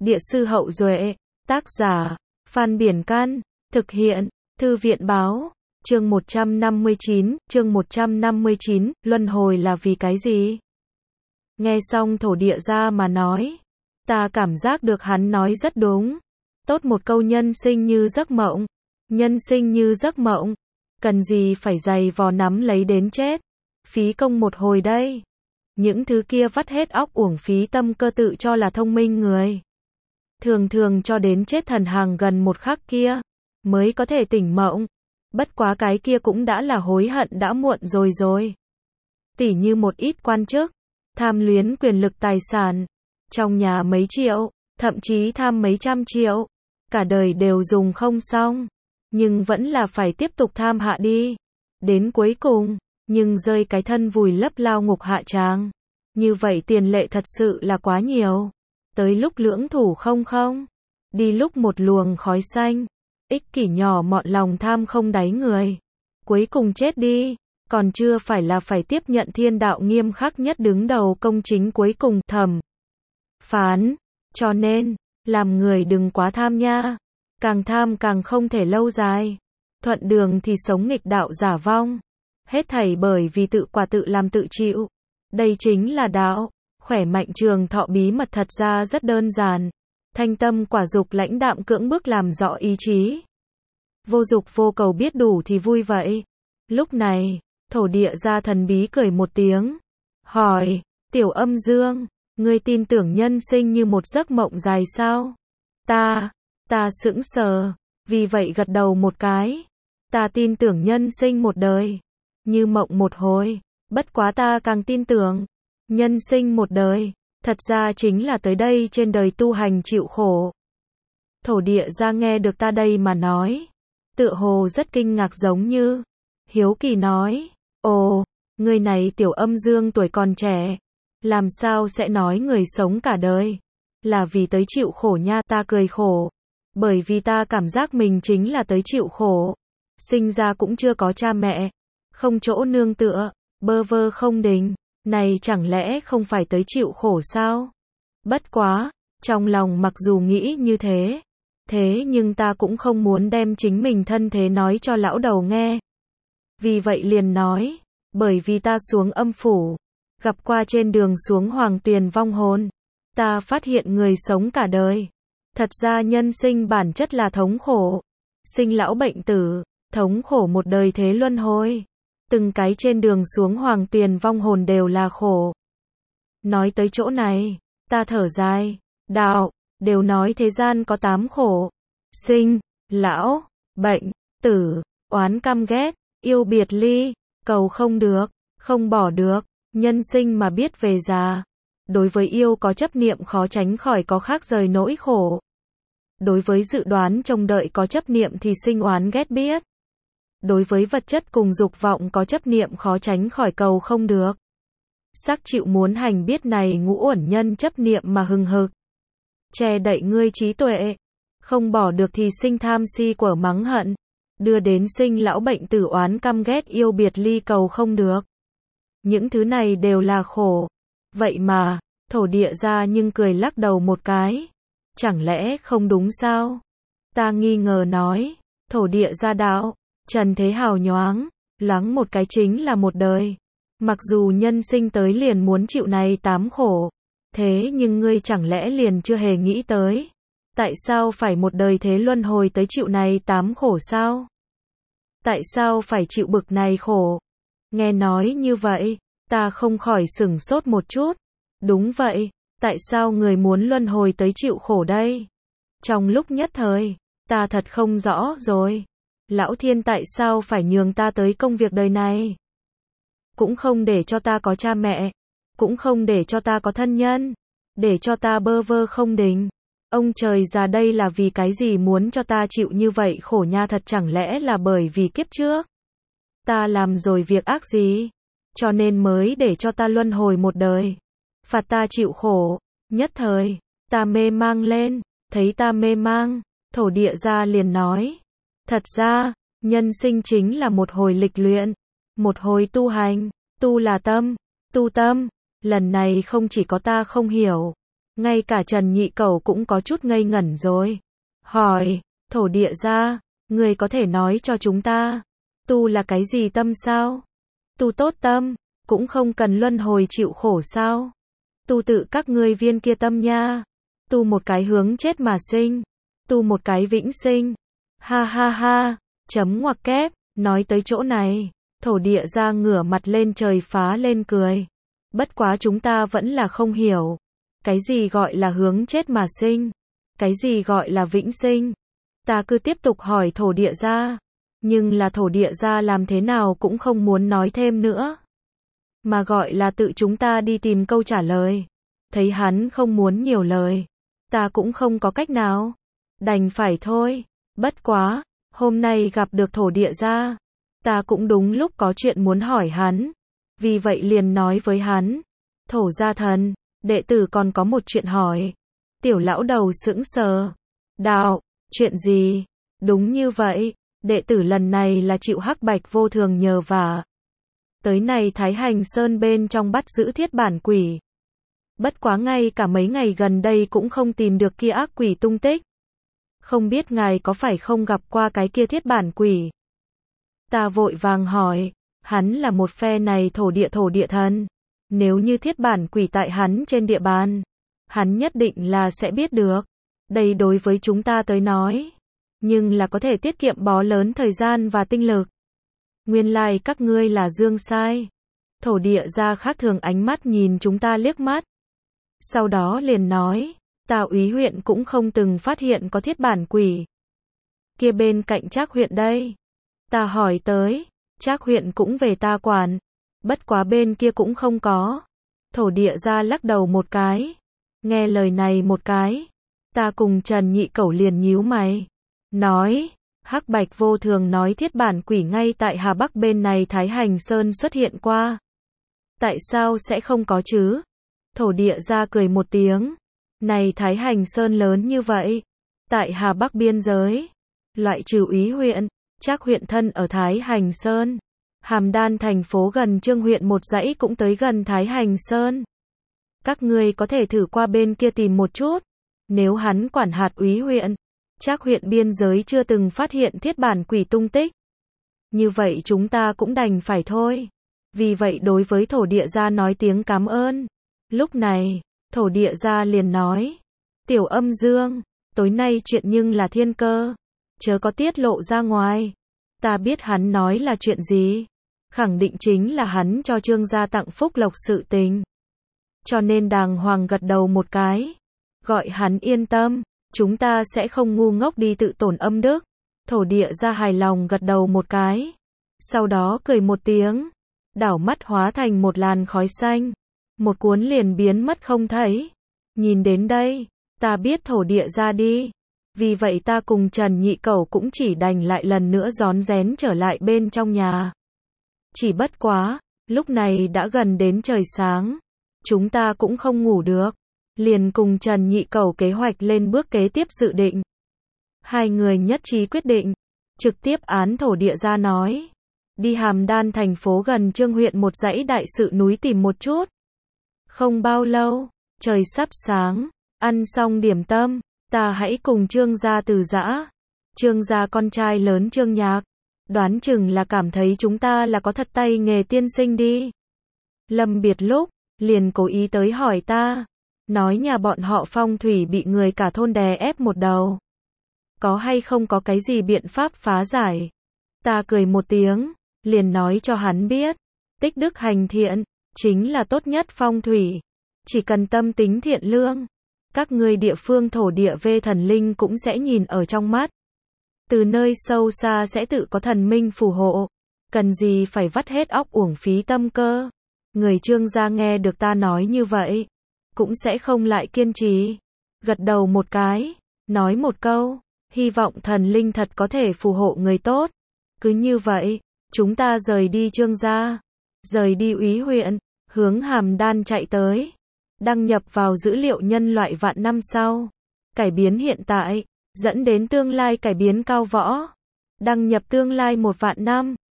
Địa sư Hậu Duệ, tác giả, Phan Biển Can, thực hiện, Thư viện Báo, chương 159, luân hồi là vì cái gì? Nghe xong thổ địa gia mà nói, ta cảm giác được hắn nói rất đúng. Tốt một câu nhân sinh như giấc mộng. Nhân sinh như giấc mộng. Cần gì phải giày vò nắm lấy đến chết. Phí công một hồi đây. Những thứ kia vắt hết óc uổng phí tâm cơ tự cho là thông minh người. Thường thường cho đến chết thần hàng gần một khắc kia, mới có thể tỉnh mộng. Bất quá cái kia cũng đã là hối hận đã muộn rồi. Tỉ như một ít quan chức, tham luyến quyền lực tài sản, trong nhà mấy triệu, thậm chí tham mấy trăm triệu, cả đời đều dùng không xong, nhưng vẫn là phải tiếp tục tham hạ đi. Đến cuối cùng, nhưng rơi cái thân vùi lấp lao ngục hạ tràng. Như vậy tiền lệ thật sự là quá nhiều. Tới lúc lưỡng thủ không, đi lúc một luồng khói xanh, ích kỷ nhỏ mọn lòng tham không đáy người. Cuối cùng chết đi, còn chưa phải là phải tiếp nhận thiên đạo nghiêm khắc nhất đứng đầu công chính cuối cùng thẩm phán. Cho nên, làm người đừng quá tham nha. Càng tham càng không thể lâu dài. Thuận đường thì sống nghịch đạo giả vong. Hết thảy bởi vì tự quả tự làm tự chịu. Đây chính là đạo. Khỏe mạnh trường thọ bí mật thật ra rất đơn giản. Thanh tâm quả dục lãnh đạm cưỡng bức làm rõ ý chí. Vô dục vô cầu biết đủ thì vui vậy. Lúc này, thổ địa gia thần bí cười một tiếng. Hỏi, Tiểu Âm Dương, ngươi tin tưởng nhân sinh như một giấc mộng dài sao? Ta sững sờ, vì vậy gật đầu một cái. Ta tin tưởng nhân sinh một đời, như mộng một hồi, bất quá ta càng tin tưởng. Nhân sinh một đời, thật ra chính là tới đây trên đời tu hành chịu khổ. Thổ địa gia nghe được ta đây mà nói, tựa hồ rất kinh ngạc giống như, hiếu kỳ nói, ồ, người này Tiểu Âm Dương tuổi còn trẻ, làm sao sẽ nói người sống cả đời, là vì tới chịu khổ nha. Ta cười khổ, bởi vì ta cảm giác mình chính là tới chịu khổ, sinh ra cũng chưa có cha mẹ, không chỗ nương tựa, bơ vơ không đình. Này chẳng lẽ không phải tới chịu khổ sao? Bất quá, trong lòng mặc dù nghĩ như thế nhưng ta cũng không muốn đem chính mình thân thế nói cho lão đầu nghe. Vì vậy liền nói, bởi vì ta xuống âm phủ, gặp qua trên đường xuống hoàng tuyền vong hồn, ta phát hiện người sống cả đời. Thật ra nhân sinh bản chất là thống khổ, sinh lão bệnh tử, thống khổ một đời thế luân hồi. Từng cái trên đường xuống hoàng tuyền vong hồn đều là khổ. Nói tới chỗ này, ta thở dài, đạo, đều nói thế gian có 8 khổ. Sinh, lão, bệnh, tử, oán căm ghét, yêu biệt ly, cầu không được, không bỏ được, nhân sinh mà biết về già. Đối với yêu có chấp niệm khó tránh khỏi có khác rời nỗi khổ. Đối với dự đoán trông đợi có chấp niệm thì sinh oán ghét biết. Đối với vật chất cùng dục vọng có chấp niệm khó tránh khỏi cầu không được. Sắc chịu muốn hành biết này ngũ uẩn nhân chấp niệm mà hừng hực. Che đậy ngươi trí tuệ. Không bỏ được thì sinh tham si quở mắng hận. Đưa đến sinh lão bệnh tử oán căm ghét yêu biệt ly cầu không được. Những thứ này đều là khổ. Vậy mà, thổ địa gia nhưng cười lắc đầu một cái. Chẳng lẽ không đúng sao? Ta nghi ngờ nói, thổ địa gia đạo. Trần thế hào nhoáng, loáng một cái chính là một đời. Mặc dù nhân sinh tới liền muốn chịu này 8 khổ, thế nhưng ngươi chẳng lẽ liền chưa hề nghĩ tới, tại sao phải một đời thế luân hồi tới chịu này 8 khổ sao? Tại sao phải chịu bực này khổ? Nghe nói như vậy, ta không khỏi sửng sốt một chút. Đúng vậy, tại sao người muốn luân hồi tới chịu khổ đây? Trong lúc nhất thời, ta thật không rõ rồi. Lão thiên tại sao phải nhường ta tới công việc đời này? Cũng không để cho ta có cha mẹ, cũng không để cho ta có thân nhân, để cho ta bơ vơ không đình. Ông trời già đây là vì cái gì muốn cho ta chịu như vậy khổ nha? Thật chẳng lẽ là bởi vì kiếp trước ta làm rồi việc ác gì, cho nên mới để cho ta luân hồi một đời, phạt ta chịu khổ. Nhất thời, ta mê mang lên, thấy ta mê mang, thổ địa gia liền nói. Thật ra, nhân sinh chính là một hồi lịch luyện, một hồi tu hành, tu là tâm, tu tâm. Lần này không chỉ có ta không hiểu, Ngay cả Trần Nhị Cẩu cũng có chút ngây ngẩn rồi. Hỏi, thổ địa gia, người có thể nói cho chúng ta, tu là cái gì tâm sao? Tu tốt tâm, cũng không cần luân hồi chịu khổ sao? Tu tự các ngươi viên kia tâm nha. Tu một cái hướng chết mà sinh. Tu một cái vĩnh sinh. Ha ha ha, chấm ngoặc kép, nói tới chỗ này, thổ địa gia ngửa mặt lên trời phá lên cười. Bất quá chúng ta vẫn là không hiểu. Cái gì gọi là hướng chết mà sinh? Cái gì gọi là vĩnh sinh? Ta cứ tiếp tục hỏi thổ địa gia. Nhưng là thổ địa gia làm thế nào cũng không muốn nói thêm nữa. Mà gọi là tự chúng ta đi tìm câu trả lời. Thấy hắn không muốn nhiều lời. Ta cũng không có cách nào. Đành phải thôi. Bất quá, hôm nay gặp được thổ địa gia. Ta cũng đúng lúc có chuyện muốn hỏi hắn. Vì vậy liền nói với hắn. Thổ gia thần, đệ tử còn có một chuyện hỏi. Tiểu lão đầu sững sờ. Đạo, chuyện gì? Đúng như vậy, đệ tử lần này là chịu Hắc Bạch Vô Thường nhờ vả. Tới này Thái Hành Sơn bên trong bắt giữ thiết bản quỷ. Bất quá ngay cả mấy ngày gần đây cũng không tìm được kia ác quỷ tung tích. Không biết ngài có phải không gặp qua cái kia thiết bản quỷ? Ta vội vàng hỏi, hắn là một phe này thổ địa thần. Nếu như thiết bản quỷ tại hắn trên địa bàn, hắn nhất định là sẽ biết được. Đây đối với chúng ta tới nói, nhưng là có thể tiết kiệm bó lớn thời gian và tinh lực. Nguyên lai các ngươi là Dương sai. Thổ địa gia khác thường ánh mắt nhìn chúng ta liếc mắt. Sau đó liền nói, ta úy huyện cũng không từng phát hiện có thiết bản quỷ. Kia bên cạnh Trác huyện đây. Ta hỏi tới, Trác huyện cũng về ta quản. Bất quá bên kia cũng không có. Thổ địa gia lắc đầu một cái. Nghe lời này một cái. Ta cùng Trần Nhị Cẩu liền nhíu mày. Nói, Hắc Bạch Vô Thường nói thiết bản quỷ ngay tại Hà Bắc bên này Thái Hành Sơn xuất hiện qua. Tại sao sẽ không có chứ? Thổ địa gia cười một tiếng. Này Thái Hành Sơn lớn như vậy. Tại Hà Bắc biên giới. Loại trừ úy huyện, Trác huyện thân ở Thái Hành Sơn. Hàm Đan thành phố gần Trương huyện một dãy cũng tới gần Thái Hành Sơn. Các ngươi có thể thử qua bên kia tìm một chút. Nếu hắn quản hạt úy huyện, Trác huyện biên giới chưa từng phát hiện thiết bản quỷ tung tích. Như vậy chúng ta cũng đành phải thôi. Vì vậy đối với thổ địa gia nói tiếng cảm ơn. Lúc này, thổ địa gia liền nói. Tiểu Âm Dương, tối nay chuyện nhưng là thiên cơ. Chớ có tiết lộ ra ngoài. Ta biết hắn nói là chuyện gì. Khẳng định chính là hắn cho Trương gia tặng phúc lộc sự tình. Cho nên đàng hoàng gật đầu một cái. Gọi hắn yên tâm. Chúng ta sẽ không ngu ngốc đi tự tổn âm đức. Thổ địa gia hài lòng gật đầu một cái. Sau đó cười một tiếng. Đảo mắt hóa thành một làn khói xanh. Một cuốn liền biến mất không thấy. Nhìn đến đây, ta biết thổ địa gia đi. Vì vậy ta cùng Trần Nhị Cẩu cũng chỉ đành lại lần nữa rón rén trở lại bên trong nhà. Chỉ bất quá, lúc này đã gần đến trời sáng. Chúng ta cũng không ngủ được. Liền cùng Trần Nhị Cẩu kế hoạch lên bước kế tiếp dự định. Hai người nhất trí quyết định. Trực tiếp án thổ địa gia nói. Đi Hàm Đan thành phố gần Trương huyện một dãy đại sự núi tìm một chút. Không bao lâu, trời sắp sáng. Ăn xong điểm tâm, ta hãy cùng Trương gia từ giã. Trương gia con trai lớn Trương Nhạc. Đoán chừng là cảm thấy chúng ta là có thật tay nghề tiên sinh đi. Lâm biệt lúc, liền cố ý tới hỏi ta. Nói nhà bọn họ phong thủy bị người cả thôn đè ép một đầu. Có hay không có cái gì biện pháp phá giải? Ta cười một tiếng, liền nói cho hắn biết. Tích đức hành thiện, chính là tốt nhất phong thủy. Chỉ cần tâm tính thiện lương. Các ngươi địa phương thổ địa về thần linh cũng sẽ nhìn ở trong mắt. Từ nơi sâu xa sẽ tự có thần minh phù hộ. Cần gì phải vắt hết óc uổng phí tâm cơ. Người Trương gia nghe được ta nói như vậy. Cũng sẽ không lại kiên trì. Gật đầu một cái. Nói một câu. Hy vọng thần linh thật có thể phù hộ người tốt. Cứ như vậy. Chúng ta rời đi Trương gia. Rời đi úy huyện. Hướng Hàm Đan chạy tới. Đăng nhập vào dữ liệu nhân loại vạn năm sau. Cải biến hiện tại. Dẫn đến tương lai cải biến cao võ. Đăng nhập tương lai 1 vạn năm.